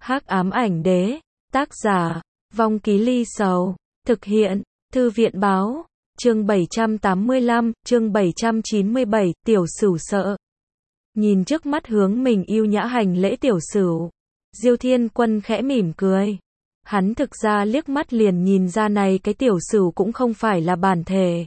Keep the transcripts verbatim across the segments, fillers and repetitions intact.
Hắc ám ảnh đế, tác giả, Vong Ký Ly Sầu, thực hiện, Thư viện báo, chương bảy trăm tám mươi lăm, chương bảy trăm chín mươi bảy, Tiểu Sửu sợ. Nhìn trước mắt hướng mình yêu nhã hành lễ Tiểu Sửu, Diêu Thiên Quân khẽ mỉm cười. Hắn thực ra liếc mắt liền nhìn ra này cái Tiểu Sửu cũng không phải là bản thể.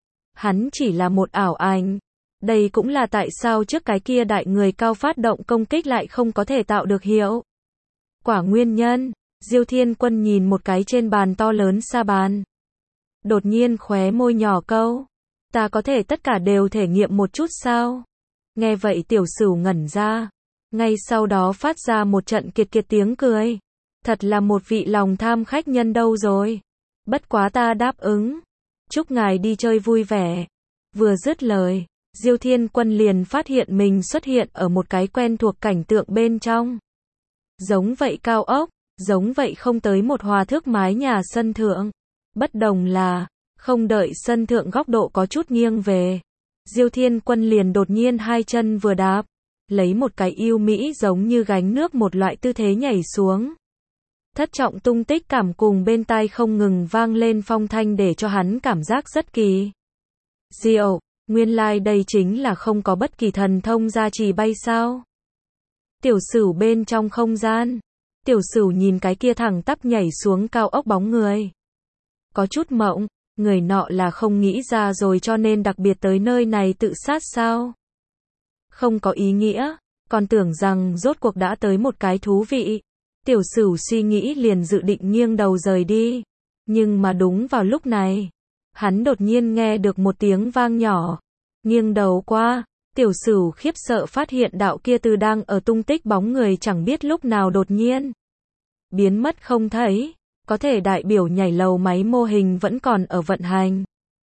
Hắn chỉ là một ảo ảnh. Đây cũng là tại sao trước cái kia đại người cao phát động công kích lại không có thể tạo được hiệu quả nguyên nhân. Diêu Thiên Quân nhìn một cái trên bàn to lớn sa bàn. Đột nhiên khóe môi nhỏ câu. Ta có thể tất cả đều thể nghiệm một chút sao? Nghe vậy Tiểu Sửu ngẩn ra. Ngay sau đó phát ra một trận kiệt kiệt tiếng cười. Thật là một vị lòng tham khách nhân đâu rồi. Bất quá ta đáp ứng. Chúc ngài đi chơi vui vẻ. Vừa dứt lời, Diêu Thiên Quân liền phát hiện mình xuất hiện ở một cái quen thuộc cảnh tượng bên trong. Giống vậy cao ốc, giống vậy không tới một hòa thước mái nhà sân thượng. Bất đồng là, không đợi sân thượng góc độ có chút nghiêng về. Diêu Thiên Quân liền đột nhiên hai chân vừa đạp, lấy một cái yêu mỹ giống như gánh nước một loại tư thế nhảy xuống. Thất trọng tung tích cảm cùng bên tai không ngừng vang lên phong thanh để cho hắn cảm giác rất kỳ diệu. Nguyên lai like đây chính là không có bất kỳ thần thông gia trì bay sao. Tiểu Sửu bên trong không gian. Tiểu Sửu nhìn cái kia thẳng tắp nhảy xuống cao ốc bóng người. Có chút mộng, người nọ là không nghĩ ra rồi cho nên đặc biệt tới nơi này tự sát sao? Không có ý nghĩa, còn tưởng rằng rốt cuộc đã tới một cái thú vị. Tiểu Sửu suy nghĩ liền dự định nghiêng đầu rời đi. Nhưng mà đúng vào lúc này, hắn đột nhiên nghe được một tiếng vang nhỏ. Nghiêng đầu qua, Tiểu Sửu khiếp sợ phát hiện đạo kia từ đang ở tung tích bóng người chẳng biết lúc nào đột nhiên biến mất không thấy, có thể đại biểu nhảy lầu máy mô hình vẫn còn ở vận hành.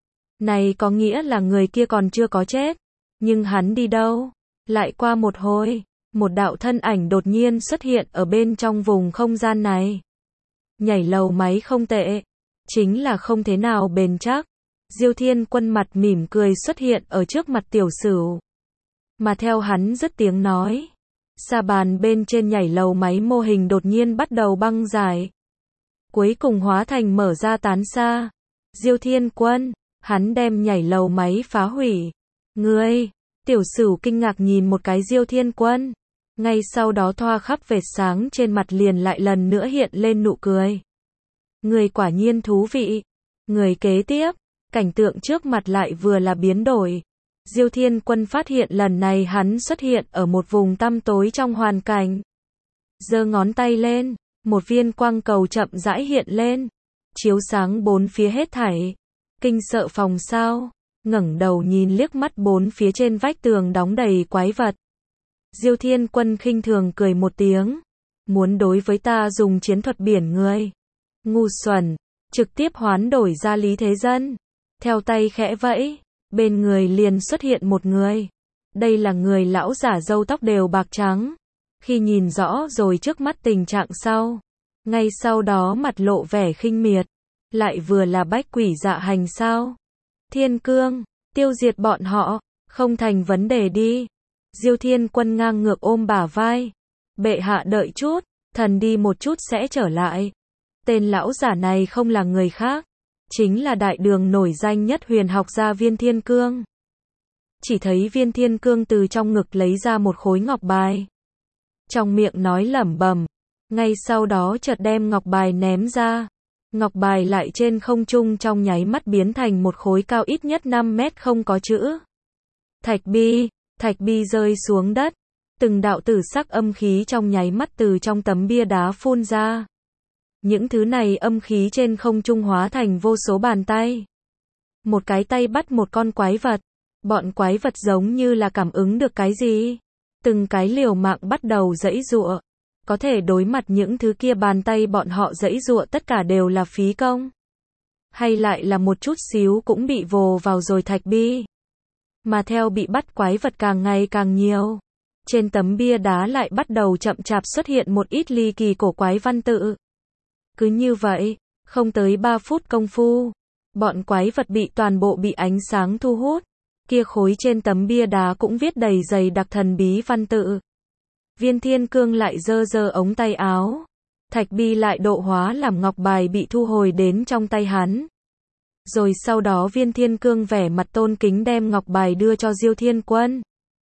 Này có nghĩa là người kia còn chưa có chết, nhưng hắn đi đâu? Lại qua một hồi, một đạo thân ảnh đột nhiên xuất hiện ở bên trong vùng không gian này. Nhảy lầu máy không tệ, chính là không thế nào bền chắc. Diêu Thiên Quân mặt mỉm cười xuất hiện ở trước mặt Tiểu Sửu. Mà theo hắn dứt tiếng nói, sa bàn bên trên nhảy lầu máy mô hình đột nhiên bắt đầu băng giải. Cuối cùng hóa thành mở ra tán xa. Diêu Thiên Quân, hắn đem nhảy lầu máy phá hủy. Ngươi, Tiểu Sửu kinh ngạc nhìn một cái Diêu Thiên Quân. Ngay sau đó thoa khắp vệt sáng trên mặt liền lại lần nữa hiện lên nụ cười. Người quả nhiên thú vị. Người kế tiếp, cảnh tượng trước mặt lại vừa là biến đổi. Diêu Thiên Quân phát hiện lần này hắn xuất hiện ở một vùng tăm tối trong hoàn cảnh. Giơ ngón tay lên, một viên quang cầu chậm rãi hiện lên, chiếu sáng bốn phía hết thảy. Kinh sợ phòng sao, ngẩng đầu nhìn liếc mắt bốn phía trên vách tường đóng đầy quái vật. Diêu Thiên Quân khinh thường cười một tiếng, muốn đối với ta dùng chiến thuật biển người. Ngu xuẩn, trực tiếp hoán đổi ra Lý Thế Dân. Theo tay khẽ vẫy, bên người liền xuất hiện một người. Đây là người lão giả râu tóc đều bạc trắng. Khi nhìn rõ rồi trước mắt tình trạng sau, ngay sau đó mặt lộ vẻ khinh miệt. Lại vừa là bách quỷ dạ hành sao? Thiên Cương, tiêu diệt bọn họ, không thành vấn đề đi. Diêu Thiên Quân ngang ngược ôm bả vai. Bệ hạ đợi chút, thần đi một chút sẽ trở lại. Tên lão giả này không là người khác, chính là đại đường nổi danh nhất huyền học gia Viên Thiên Cương. Chỉ thấy Viên Thiên Cương từ trong ngực lấy ra một khối ngọc bài. Trong miệng nói lẩm bẩm, ngay sau đó chợt đem ngọc bài ném ra. Ngọc bài lại trên không trung trong nháy mắt biến thành một khối cao ít nhất năm mét không có chữ. Thạch bi, thạch bi rơi xuống đất. Từng đạo tử sắc âm khí trong nháy mắt từ trong tấm bia đá phun ra. Những thứ này âm khí trên không trung hóa thành vô số bàn tay. Một cái tay bắt một con quái vật. Bọn quái vật giống như là cảm ứng được cái gì. Từng cái liều mạng bắt đầu giãy giụa. Có thể đối mặt những thứ kia bàn tay bọn họ giãy giụa tất cả đều là phí công. Hay lại là một chút xíu cũng bị vồ vào rồi thạch bi. Mà theo bị bắt quái vật càng ngày càng nhiều. Trên tấm bia đá lại bắt đầu chậm chạp xuất hiện một ít ly kỳ cổ quái văn tự. Cứ như vậy, không tới ba phút công phu, bọn quái vật bị toàn bộ bị ánh sáng thu hút. Kia khối trên tấm bia đá cũng viết đầy dày đặc thần bí văn tự. Viên Thiên Cương lại giơ giơ ống tay áo. Thạch bi lại độ hóa làm ngọc bài bị thu hồi đến trong tay hắn. Rồi sau đó Viên Thiên Cương vẻ mặt tôn kính đem ngọc bài đưa cho Diêu Thiên Quân.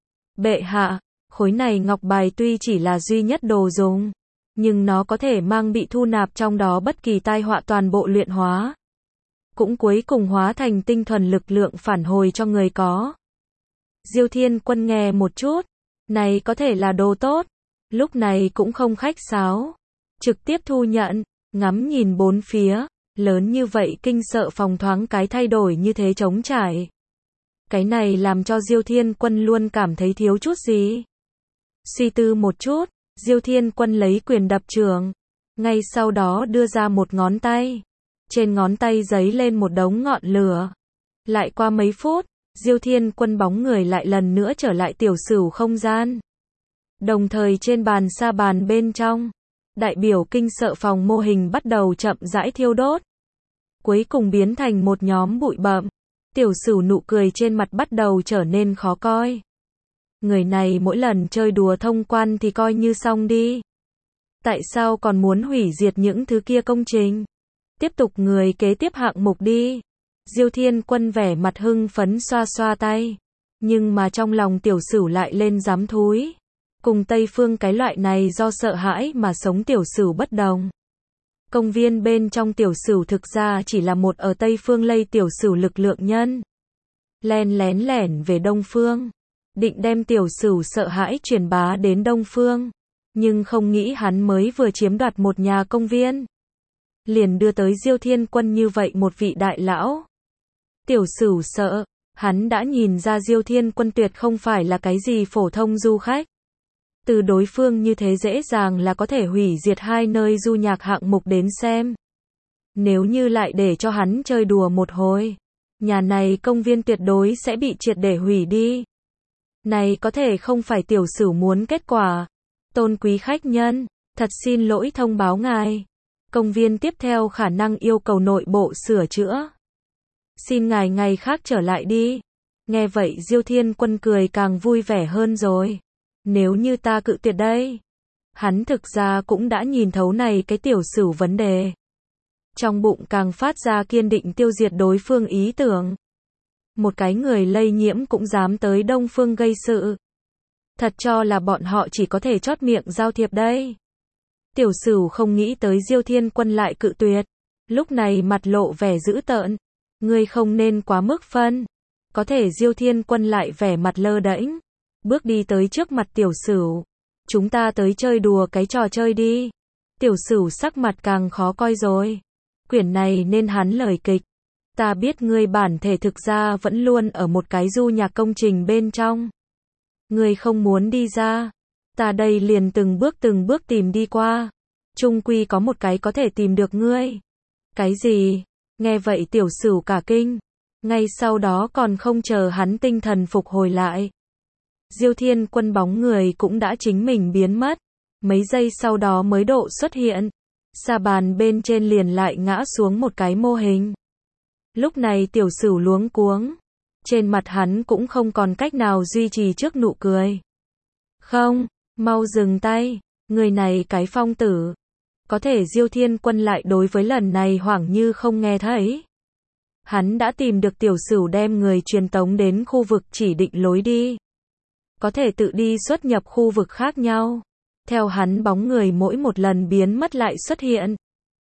Bệ hạ, khối này ngọc bài tuy chỉ là duy nhất đồ dùng, nhưng nó có thể mang bị thu nạp trong đó bất kỳ tai họa toàn bộ luyện hóa. Cũng cuối cùng hóa thành tinh thuần lực lượng phản hồi cho người có. Diêu Thiên Quân nghe một chút, này có thể là đồ tốt, lúc này cũng không khách sáo, trực tiếp thu nhận, ngắm nhìn bốn phía, lớn như vậy kinh sợ phòng thoáng cái thay đổi như thế trống trải. Cái này làm cho Diêu Thiên Quân luôn cảm thấy thiếu chút gì. Suy tư một chút, Diêu Thiên Quân lấy quyền đập trường, ngay sau đó đưa ra một ngón tay. Trên ngón tay giấy lên một đống ngọn lửa. Lại qua mấy phút, Diêu Thiên Quân bóng người lại lần nữa trở lại tiểu sửu không gian. Đồng thời trên bàn sa bàn bên trong, đại biểu kinh sợ phòng mô hình bắt đầu chậm rãi thiêu đốt. Cuối cùng biến thành một nhóm bụi bặm. Tiểu sửu nụ cười trên mặt bắt đầu trở nên khó coi. Người này mỗi lần chơi đùa thông quan thì coi như xong đi. Tại sao còn muốn hủy diệt những thứ kia công trình? Tiếp tục người kế tiếp hạng mục đi. Diêu Thiên Quân vẻ mặt hưng phấn xoa xoa tay. Nhưng mà trong lòng tiểu sửu lại lên dám thúi. Cùng Tây Phương cái loại này do sợ hãi mà sống tiểu sửu bất đồng. Công viên bên trong tiểu sửu thực ra chỉ là một ở Tây Phương lây tiểu sửu lực lượng nhân. Len lén lẻn về Đông Phương. Định đem tiểu sửu sợ hãi truyền bá đến Đông Phương. Nhưng không nghĩ hắn mới vừa chiếm đoạt một nhà công viên. Liền đưa tới Diêu Thiên Quân như vậy một vị đại lão. Tiểu sửu sợ, hắn đã nhìn ra Diêu Thiên Quân tuyệt không phải là cái gì phổ thông du khách. Từ đối phương như thế dễ dàng là có thể hủy diệt hai nơi du nhạc hạng mục đến xem. Nếu như lại để cho hắn chơi đùa một hồi, nhà này công viên tuyệt đối sẽ bị triệt để hủy đi. Này có thể không phải tiểu sửu muốn kết quả. Tôn quý khách nhân, thật xin lỗi thông báo ngài. Công viên tiếp theo khả năng yêu cầu nội bộ sửa chữa. Xin ngài ngày khác trở lại đi. Nghe vậy Diêu Thiên Quân cười càng vui vẻ hơn rồi. Nếu như ta cự tuyệt đây. Hắn thực ra cũng đã nhìn thấu này cái tiểu sửu vấn đề. Trong bụng càng phát ra kiên định tiêu diệt đối phương ý tưởng. Một cái người lây nhiễm cũng dám tới Đông Phương gây sự. Thật cho là bọn họ chỉ có thể chót miệng giao thiệp đây. Tiểu sửu không nghĩ tới Diêu Thiên Quân lại cự tuyệt. Lúc này mặt lộ vẻ dữ tợn. Ngươi không nên quá mức phân. Có thể Diêu Thiên Quân lại vẻ mặt lơ đễnh. Bước đi tới trước mặt tiểu sửu. Chúng ta tới chơi đùa cái trò chơi đi. Tiểu sửu sắc mặt càng khó coi rồi. Quyển này nên hắn lời kịch. Ta biết ngươi bản thể thực ra vẫn luôn ở một cái du nhạc công trình bên trong. Ngươi không muốn đi ra. Ta đây liền từng bước từng bước tìm đi qua. Chung quy có một cái có thể tìm được ngươi. Cái gì? Nghe vậy tiểu sửu cả kinh. Ngay sau đó còn không chờ hắn tinh thần phục hồi lại. Diêu Thiên Quân bóng người cũng đã chính mình biến mất. Mấy giây sau đó mới độ xuất hiện. Sa bàn bên trên liền lại ngã xuống một cái mô hình. Lúc này tiểu sửu luống cuống. Trên mặt hắn cũng không còn cách nào duy trì trước nụ cười. Không, mau dừng tay, người này cái phong tử. Có thể Diêu Thiên Quân lại đối với lần này hoảng như không nghe thấy. Hắn đã tìm được tiểu sửu đem người truyền tống đến khu vực chỉ định lối đi. Có thể tự đi xuất nhập khu vực khác nhau. Theo hắn bóng người mỗi một lần biến mất lại xuất hiện.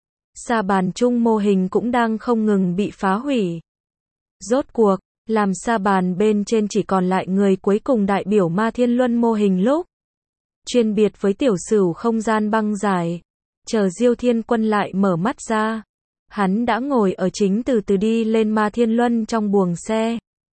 Sa bàn chung mô hình cũng đang không ngừng bị phá hủy. Rốt cuộc, làm sa bàn bên trên chỉ còn lại người cuối cùng đại biểu Ma Thiên Luân mô hình lúc. Chuyên biệt với tiểu sửu không gian băng giải. Chờ Diêu Thiên Quân lại mở mắt ra. Hắn đã ngồi ở chính từ từ đi lên Ma Thiên Luân trong buồng xe.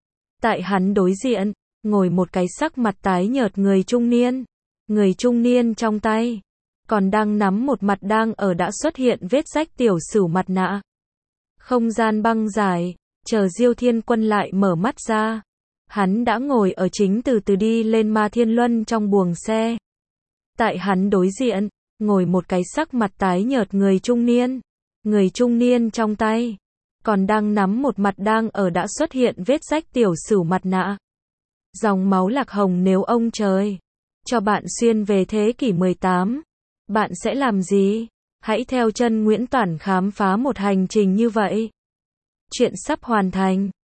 Tại hắn đối diện, ngồi một cái sắc mặt tái nhợt người trung niên. Người trung niên trong tay còn đang nắm một mặt đang ở đã xuất hiện vết rách tiểu sửu mặt nạ. Không gian băng giải, chờ Diêu Thiên Quân lại mở mắt ra. Hắn đã ngồi ở chính từ từ đi lên Ma Thiên Luân trong buồng xe. Tại hắn đối diện, ngồi một cái sắc mặt tái nhợt người trung niên. Người trung niên trong tay còn đang nắm một mặt đang ở đã xuất hiện vết rách tiểu sửu mặt nạ. Dòng máu lạc hồng nếu ông trời. cho bạn xuyên về thế kỷ mười tám. Bạn sẽ làm gì? Hãy theo chân Nguyễn Toản khám phá một hành trình như vậy. Chuyện sắp hoàn thành.